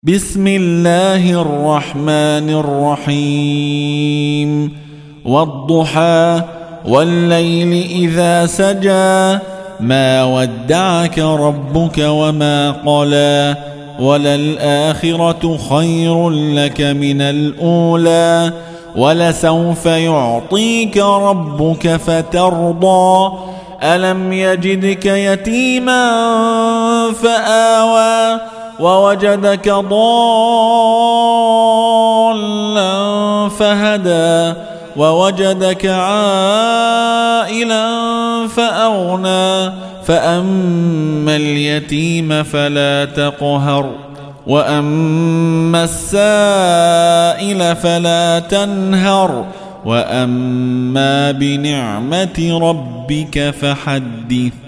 بسم الله الرحمن الرحيم والضحى والليل إذا سجى ما ودعك ربك وما قلى وللآخرة خير لك من الأولى ولسوف يعطيك ربك فترضى ألم يجدك يتيما فآوى ووجدك ضالا فهدى ووجدك عائلا فأغنى فأما اليتيم فلا تقهر وأما السائل فلا تنهر وأما بنعمة ربك فحدث.